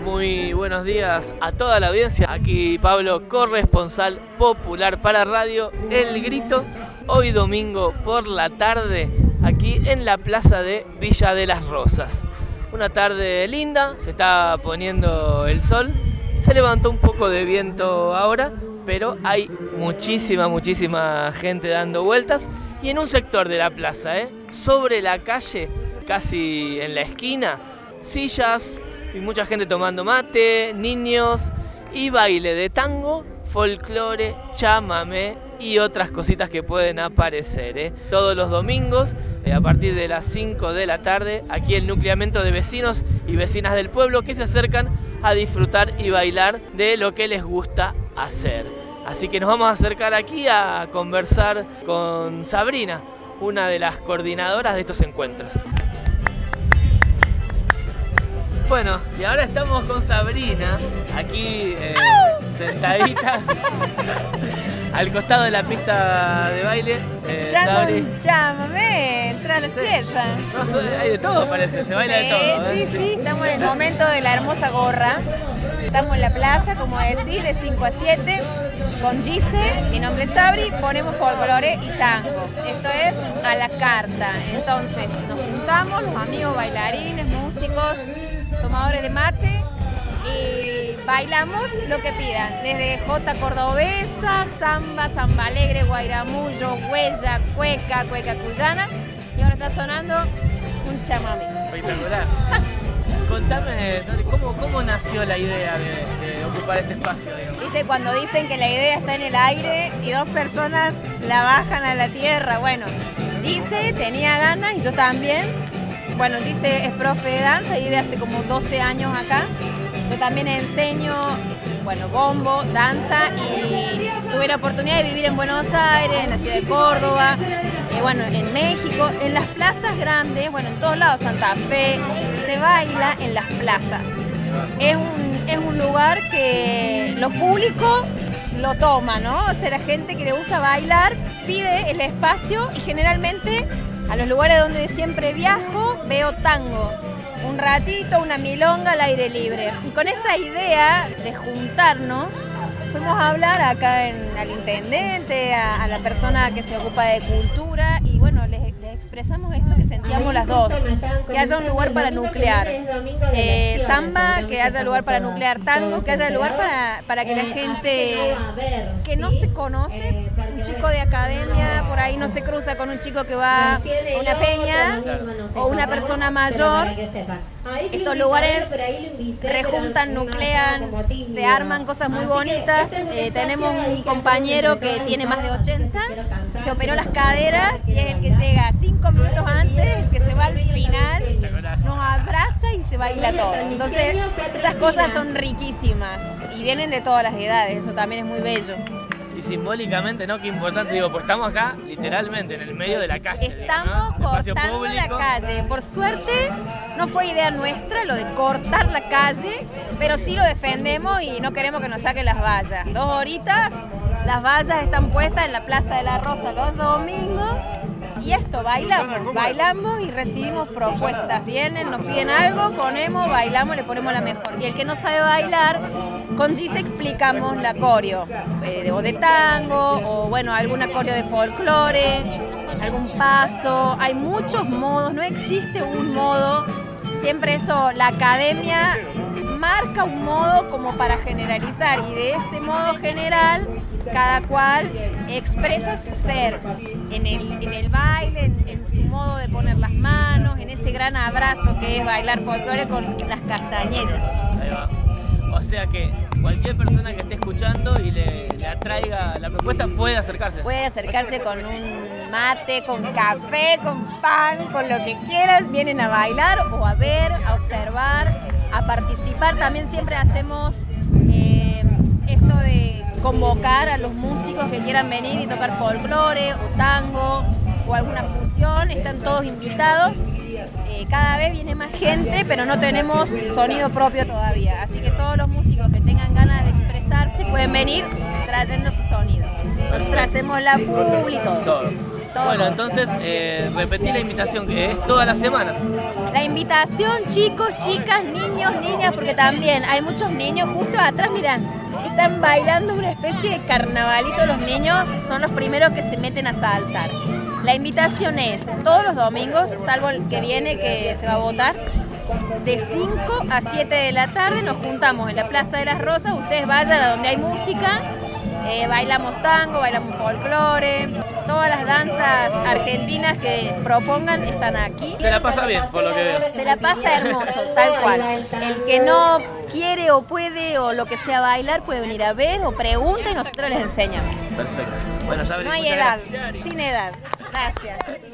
Muy buenos días a toda la audiencia. Aquí Pablo, corresponsal popular para Radio El Grito. Hoy domingo por la tarde, aquí en la plaza de Villa de las Rosas. Una tarde linda, se está poniendo el sol. Se levantó un poco de viento ahora, pero hay muchísima gente dando vueltas. Y en un sector de la plaza, sobre la calle, casi en la esquina, sillas y mucha gente tomando mate, niños y baile de tango, folclore, chamamé y otras cositas que pueden aparecer. Todos los domingos, a partir de las 5 de la tarde, aquí el nucleamiento de vecinos y vecinas del pueblo que se acercan a disfrutar y bailar de lo que les gusta hacer. Así que nos vamos a acercar aquí a conversar con Sabrina, una de las coordinadoras de estos encuentros. Bueno, y ahora estamos con Sabrina, aquí sentaditas al costado de la pista de baile. Chamamé, entra a la sierra. No, hay de todo parece, se baila de todo. Sí, estamos en el momento de la hermosa gorra. Estamos en la plaza, como decís, de 5 a 7, con Gise, mi nombre es Sabri, ponemos folclore y tango. Esto es a la carta. Entonces nos juntamos, los amigos bailarines, músicos, tomadores de mate y bailamos lo que pidan, desde jota cordobesa, samba, samba alegre, guairamullo, huella, cueca cuyana, y ahora está sonando un chamamé. Espectacular. Contame, ¿cómo nació la idea de ocupar este espacio? ¿Viste cuando dicen que la idea está en el aire y dos personas la bajan a la tierra? Bueno, Gise tenía ganas y yo también. Bueno, Gise es profe de danza y vive hace como 12 años acá. Yo también enseño, bombo, danza y tuve la oportunidad de vivir en Buenos Aires, en la ciudad de Córdoba, en México, en las plazas grandes, en todos lados, Santa Fe, se baila en las plazas. Es un lugar que lo público lo toma, ¿no? O sea, la gente que le gusta bailar pide el espacio y generalmente a los lugares donde siempre viajo veo tango. Un ratito, una milonga al aire libre. Y con esa idea de juntarnos, fuimos a hablar acá al intendente, a la persona que se ocupa de cultura y les expresamos esto que sentíamos las dos, que haya un lugar para nuclear samba, que haya lugar para nuclear tango, que haya lugar para que la gente que no se conoce, un chico de academia por ahí no se cruza con un chico que va a una peña o una persona mayor. Estos lugares rejuntan, nuclean, se arman cosas muy bonitas. Tenemos un compañero que tiene más de 80, se operó las caderas y es el que llega 5 minutos antes, el que se va al final, nos abraza y se baila todo. Entonces esas cosas son riquísimas y vienen de todas las edades, eso también es muy bello. Y simbólicamente, ¿no? Qué importante, pues estamos acá literalmente en el medio de la calle. Estamos cortando la calle. Por suerte no fue idea nuestra lo de cortar la calle, pero sí lo defendemos y no queremos que nos saquen las vallas. 2 horitas, las vallas están puestas en la Plaza de la Rosa los domingos. Y esto, bailamos y recibimos propuestas. Vienen, nos piden algo, ponemos, bailamos, le ponemos la mejor. Y el que no sabe bailar, con Gise explicamos la coreo, de tango, o alguna coreo de folclore, algún paso. Hay muchos modos, no existe un modo. Siempre eso, la academia marca un modo como para generalizar y de ese modo general cada cual expresa su ser en el baile, en su modo de poner las manos, en ese gran abrazo que es bailar folclore con las castañetas. Ahí va. O sea que cualquier persona que esté escuchando y le atraiga la propuesta puede acercarse. Puede acercarse con un mate, con café, con pan, con lo que quieran. Vienen a bailar o a ver, a observar, a participar. También siempre hacemos esto de convocar a los músicos que quieran venir y tocar folclore o tango o alguna fusión. Están todos invitados. Cada vez viene más gente, pero no tenemos sonido propio todavía. Así que todos los músicos que tengan ganas de expresarse pueden venir trayendo su sonido. Nosotros hacemos la publi, todo. Bueno, entonces repetí la invitación, que es todas las semanas. La invitación, chicos, chicas, niños, niñas, porque también hay muchos niños justo atrás, mirá, están bailando una especie de carnavalito. Los niños son los primeros que se meten a saltar. La invitación es todos los domingos, salvo el que viene, que se va a votar, de 5 a 7 de la tarde nos juntamos en la Plaza de las Rosas. Ustedes vayan a donde hay música, bailamos tango, bailamos folclore, todas las danzas argentinas que propongan están aquí. Se la pasa bien, por lo que veo. Se la pasa hermoso, tal cual. El que no quiere o puede o lo que sea bailar puede venir a ver o pregunta y nosotros les enseñamos. Perfecto. Bueno, no hay edad, sin edad. Gracias.